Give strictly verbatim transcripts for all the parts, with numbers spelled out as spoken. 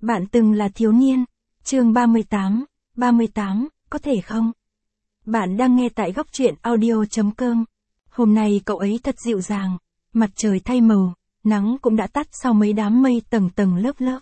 Bạn từng là thiếu niên. Chương ba mươi tám, ba mươi tám, có thể không? Bạn đang nghe tại góc truyện audio chấm com. Hôm nay cậu ấy thật dịu dàng, mặt trời thay màu, nắng cũng đã tắt sau mấy đám mây tầng tầng lớp lớp.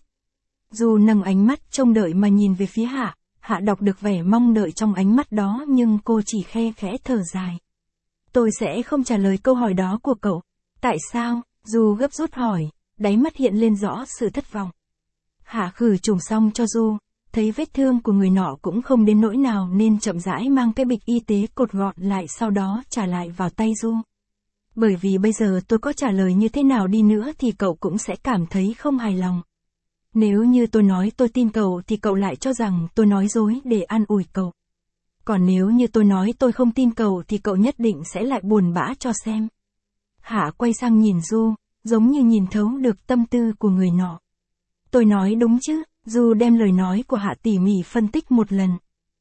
Dù nâng ánh mắt trông đợi mà nhìn về phía Hạ, Hạ đọc được vẻ mong đợi trong ánh mắt đó nhưng cô chỉ khe khẽ thở dài. Tôi sẽ không trả lời câu hỏi đó của cậu. Tại sao? Du gấp rút hỏi, đáy mắt hiện lên rõ sự thất vọng. Hạ khử trùng xong cho Du, thấy vết thương của người nọ cũng không đến nỗi nào nên chậm rãi mang cái bịch y tế cột gọn lại sau đó trả lại vào tay Du. Bởi vì bây giờ tôi có trả lời như thế nào đi nữa thì cậu cũng sẽ cảm thấy không hài lòng. Nếu như tôi nói tôi tin cậu thì cậu lại cho rằng tôi nói dối để an ủi cậu. Còn nếu như tôi nói tôi không tin cậu thì cậu nhất định sẽ lại buồn bã cho xem. Hạ quay sang nhìn Du, giống như nhìn thấu được tâm tư của người nọ. Tôi nói đúng chứ? Du đem lời nói của Hạ tỉ mỉ phân tích một lần.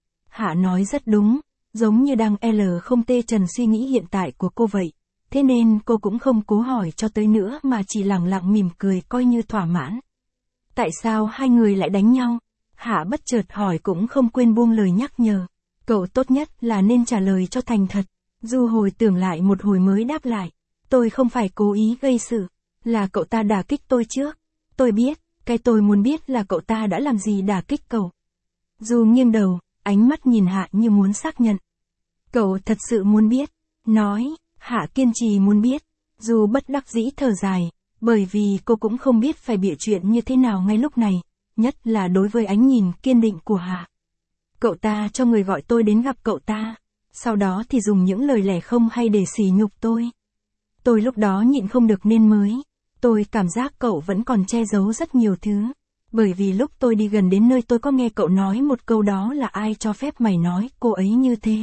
Hạ nói rất đúng, giống như đang L không tê trần suy nghĩ hiện tại của cô vậy. Thế nên cô cũng không cố hỏi cho tới nữa mà chỉ lẳng lặng mỉm cười coi như thỏa mãn. Tại sao hai người lại đánh nhau? Hạ bất chợt hỏi cũng không quên buông lời nhắc nhở. Cậu tốt nhất là nên trả lời cho thành thật. Du hồi tưởng lại một hồi mới đáp lại. Tôi không phải cố ý gây sự, là cậu ta đả kích tôi trước. Tôi biết, cái tôi muốn biết là cậu ta đã làm gì đả kích cậu. Du nghiêng đầu, ánh mắt nhìn Hạ như muốn xác nhận. Cậu thật sự muốn biết. Nói, Hạ kiên trì muốn biết. Du bất đắc dĩ thở dài, bởi vì cô cũng không biết phải bịa chuyện như thế nào ngay lúc này, nhất là đối với ánh nhìn kiên định của Hạ. Cậu ta cho người gọi tôi đến gặp cậu ta, sau đó thì dùng những lời lẽ không hay để sỉ nhục tôi. Tôi lúc đó nhịn không được nên mới. Tôi cảm giác cậu vẫn còn che giấu rất nhiều thứ. Bởi vì lúc tôi đi gần đến nơi tôi có nghe cậu nói một câu đó là ai cho phép mày nói cô ấy như thế.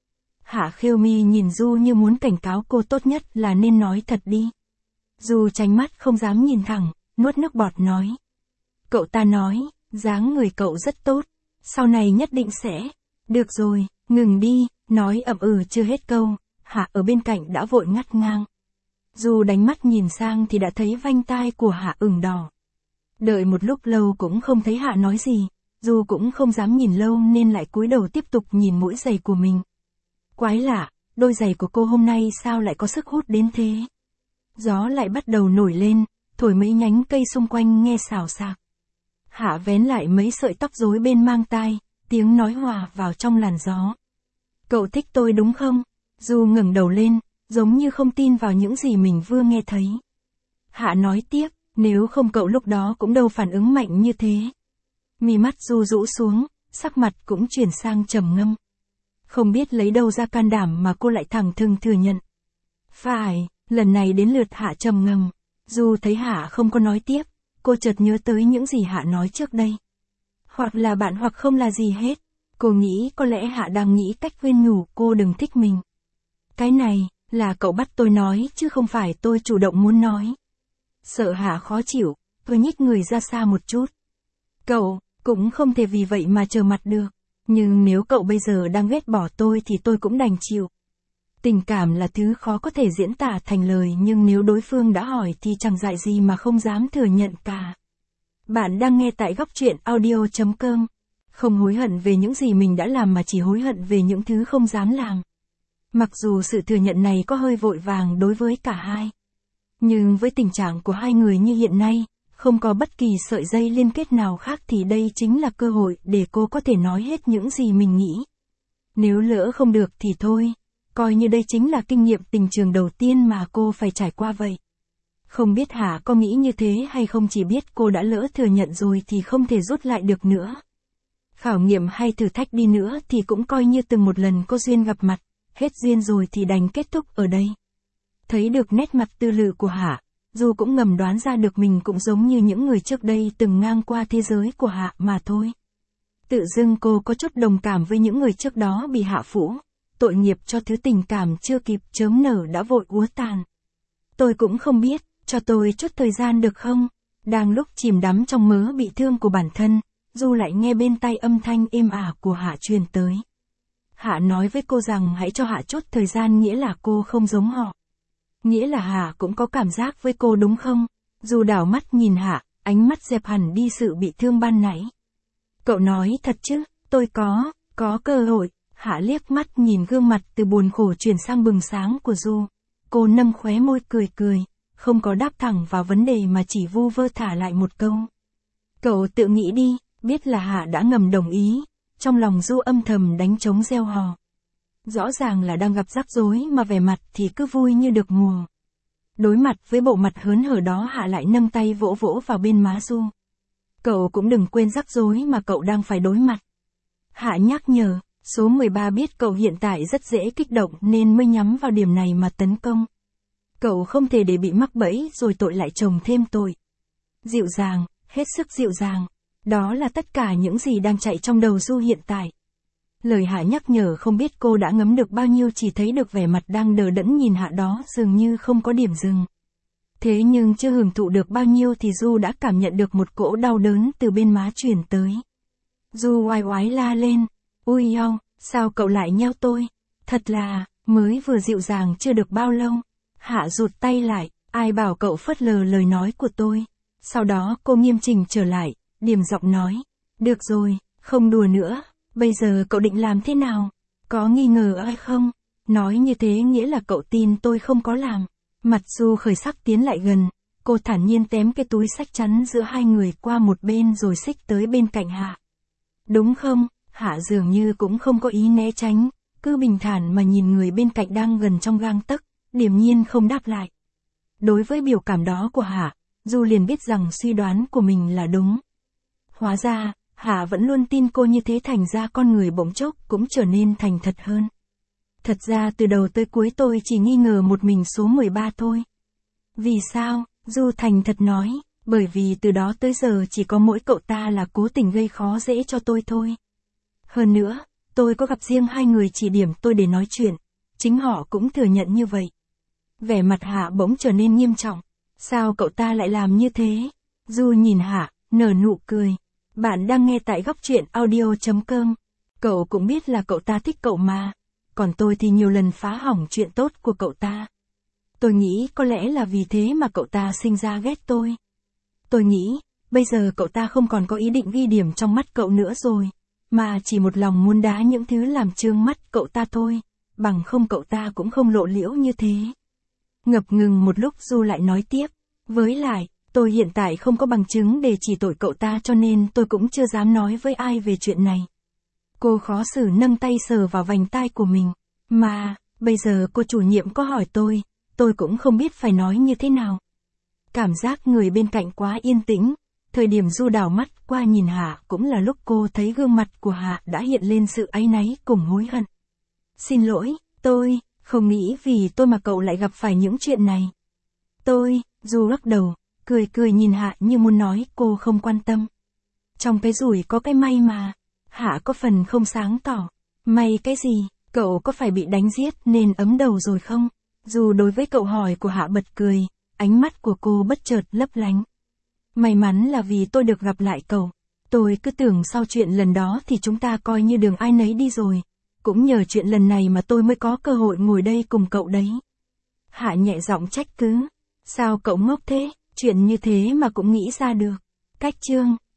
Hạ khêu mi nhìn Du như muốn cảnh cáo cô tốt nhất là nên nói thật đi. Du tránh mắt không dám nhìn thẳng, nuốt nước bọt nói. Cậu ta nói, dáng người cậu rất tốt, sau này nhất định sẽ. Được rồi, ngừng đi, nói ậm ừ chưa hết câu, Hạ ở bên cạnh đã vội ngắt ngang. Du đánh mắt nhìn sang thì đã thấy vành tai của Hạ ửng đỏ. Đợi một lúc lâu cũng không thấy Hạ nói gì, Du cũng không dám nhìn lâu nên lại cúi đầu tiếp tục nhìn mũi giày của mình. Quái lạ, đôi giày của cô hôm nay sao lại có sức hút đến thế? Gió lại bắt đầu nổi lên, thổi mấy nhánh cây xung quanh nghe xào xạc. Hạ vén lại mấy sợi tóc rối bên mang tai, tiếng nói hòa vào trong làn gió. Cậu thích tôi đúng không? Du ngẩng đầu lên, giống như không tin vào những gì mình vừa nghe thấy. Hạ nói tiếp, nếu không cậu lúc đó cũng đâu phản ứng mạnh như thế. Mi mắt Du rũ xuống, sắc mặt cũng chuyển sang trầm ngâm. Không biết lấy đâu ra can đảm mà cô lại thẳng thừng thừa nhận. Phải, lần này đến lượt Hạ trầm ngâm. Du thấy Hạ không có nói tiếp, cô chợt nhớ tới những gì Hạ nói trước đây. Hoặc là bạn hoặc không là gì hết. Cô nghĩ có lẽ Hạ đang nghĩ cách khuyên nhủ cô đừng thích mình. Cái này, là cậu bắt tôi nói chứ không phải tôi chủ động muốn nói. Sợ Hạ khó chịu, tôi nhích người ra xa một chút. Cậu, cũng không thể vì vậy mà trở mặt được. Nhưng nếu cậu bây giờ đang ghét bỏ tôi thì tôi cũng đành chịu. Tình cảm là thứ khó có thể diễn tả thành lời nhưng nếu đối phương đã hỏi thì chẳng dại gì mà không dám thừa nhận cả. Bạn đang nghe tại góc truyện audio chấm com. Không hối hận về những gì mình đã làm mà chỉ hối hận về những thứ không dám làm. Mặc dù sự thừa nhận này có hơi vội vàng đối với cả hai. Nhưng với tình trạng của hai người như hiện nay, không có bất kỳ sợi dây liên kết nào khác thì đây chính là cơ hội để cô có thể nói hết những gì mình nghĩ. Nếu lỡ không được thì thôi, coi như đây chính là kinh nghiệm tình trường đầu tiên mà cô phải trải qua vậy. Không biết Hạ có nghĩ như thế hay không, chỉ biết cô đã lỡ thừa nhận rồi thì không thể rút lại được nữa. Khảo nghiệm hay thử thách đi nữa thì cũng coi như từng một lần có duyên gặp mặt, hết duyên rồi thì đành kết thúc ở đây. Thấy được nét mặt tư lự của Hạ, Du cũng ngầm đoán ra được mình cũng giống như những người trước đây từng ngang qua thế giới của Hạ mà thôi. Tự dưng cô có chút đồng cảm với những người trước đó bị Hạ phủ, tội nghiệp cho thứ tình cảm chưa kịp chớm nở đã vội úa tàn. Tôi cũng không biết, cho tôi chút thời gian được không? Đang lúc chìm đắm trong mớ bị thương của bản thân, Du lại nghe bên tai âm thanh êm ả của Hạ truyền tới. Hạ nói với cô rằng hãy cho Hạ chút thời gian, nghĩa là cô không giống họ. Nghĩa là Hạ cũng có cảm giác với cô đúng không? Du đảo mắt nhìn Hạ, ánh mắt dẹp hẳn đi sự bị thương ban nãy. Cậu nói thật chứ, tôi có, có cơ hội. Hạ liếc mắt nhìn gương mặt từ buồn khổ chuyển sang bừng sáng của Du. Cô nâng khóe môi cười cười, không có đáp thẳng vào vấn đề mà chỉ vu vơ thả lại một câu. Cậu tự nghĩ đi, biết là Hạ đã ngầm đồng ý, trong lòng Du âm thầm đánh trống reo hò. Rõ ràng là đang gặp rắc rối mà vẻ mặt thì cứ vui như được mùa. Đối mặt với bộ mặt hớn hở đó, Hạ lại nâng tay vỗ vỗ vào bên má Du. Cậu cũng đừng quên rắc rối mà cậu đang phải đối mặt. Hạ nhắc nhở, số mười ba biết cậu hiện tại rất dễ kích động nên mới nhắm vào điểm này mà tấn công. Cậu không thể để bị mắc bẫy rồi tội lại chồng thêm tội. Dịu dàng, hết sức dịu dàng. Đó là tất cả những gì đang chạy trong đầu Du hiện tại. Lời Hạ nhắc nhở không biết cô đã ngấm được bao nhiêu, chỉ thấy được vẻ mặt đang đờ đẫn nhìn Hạ đó dường như không có điểm dừng. Thế nhưng chưa hưởng thụ được bao nhiêu thì Du đã cảm nhận được một cỗ đau đớn từ bên má truyền tới. Du oai oái la lên, ui eo, sao cậu lại nheo tôi? Thật là, mới vừa dịu dàng chưa được bao lâu. Hạ rụt tay lại, ai bảo cậu phớt lờ lời nói của tôi. Sau đó cô nghiêm chỉnh trở lại, điềm giọng nói, được rồi, không đùa nữa, bây giờ cậu định làm thế nào? Có nghi ngờ ai không? Nói như thế nghĩa là cậu tin tôi không có làm. Mặt Du khởi sắc tiến lại gần, cô thản nhiên tém cái túi xách chắn giữa hai người qua một bên rồi xích tới bên cạnh Hạ. Đúng không? Hạ dường như cũng không có ý né tránh, cứ bình thản mà nhìn người bên cạnh đang gần trong gang tấc, điềm nhiên không đáp lại. Đối với biểu cảm đó của Hạ, Du liền biết rằng suy đoán của mình là đúng. Hóa ra, Hạ vẫn luôn tin cô như thế, thành ra con người bỗng chốc cũng trở nên thành thật hơn. Thật ra từ đầu tới cuối tôi chỉ nghi ngờ một mình số mười ba thôi. Vì sao? Du thành thật nói, bởi vì từ đó tới giờ chỉ có mỗi cậu ta là cố tình gây khó dễ cho tôi thôi. Hơn nữa, tôi có gặp riêng hai người chỉ điểm tôi để nói chuyện, chính họ cũng thừa nhận như vậy. Vẻ mặt Hạ bỗng trở nên nghiêm trọng. Sao cậu ta lại làm như thế? Du nhìn Hạ, nở nụ cười. Bạn đang nghe tại góc truyện audio chấm com. Cậu cũng biết là cậu ta thích cậu mà. Còn tôi thì nhiều lần phá hỏng chuyện tốt của cậu ta. Tôi nghĩ có lẽ là vì thế mà cậu ta sinh ra ghét tôi. Tôi nghĩ, bây giờ cậu ta không còn có ý định ghi điểm trong mắt cậu nữa rồi, mà chỉ một lòng muốn đá những thứ làm trương mắt cậu ta thôi, bằng không cậu ta cũng không lộ liễu như thế. Ngập ngừng một lúc Du lại nói tiếp, với lại, tôi hiện tại không có bằng chứng để chỉ tội cậu ta cho nên tôi cũng chưa dám nói với ai về chuyện này. Cô khó xử nâng tay sờ vào vành tai của mình, mà, bây giờ cô chủ nhiệm có hỏi tôi, tôi cũng không biết phải nói như thế nào. Cảm giác người bên cạnh quá yên tĩnh, thời điểm Du đảo mắt qua nhìn Hạ cũng là lúc cô thấy gương mặt của Hạ đã hiện lên sự áy náy cùng hối hận. Xin lỗi, tôi, không nghĩ vì tôi mà cậu lại gặp phải những chuyện này. Tôi, Du lắc đầu, cười cười nhìn Hạ như muốn nói cô không quan tâm. Trong cái rủi có cái may mà. Hạ có phần không sáng tỏ. May cái gì, cậu có phải bị đánh giết nên ấm đầu rồi không? Dù đối với cậu hỏi của Hạ bật cười, ánh mắt của cô bất chợt lấp lánh. May mắn là vì tôi được gặp lại cậu. Tôi cứ tưởng sau chuyện lần đó thì chúng ta coi như đường ai nấy đi rồi. Cũng nhờ chuyện lần này mà tôi mới có cơ hội ngồi đây cùng cậu đấy. Hạ nhẹ giọng trách cứ. Sao cậu ngốc thế, chuyện như thế mà cũng nghĩ ra được. Cách chương.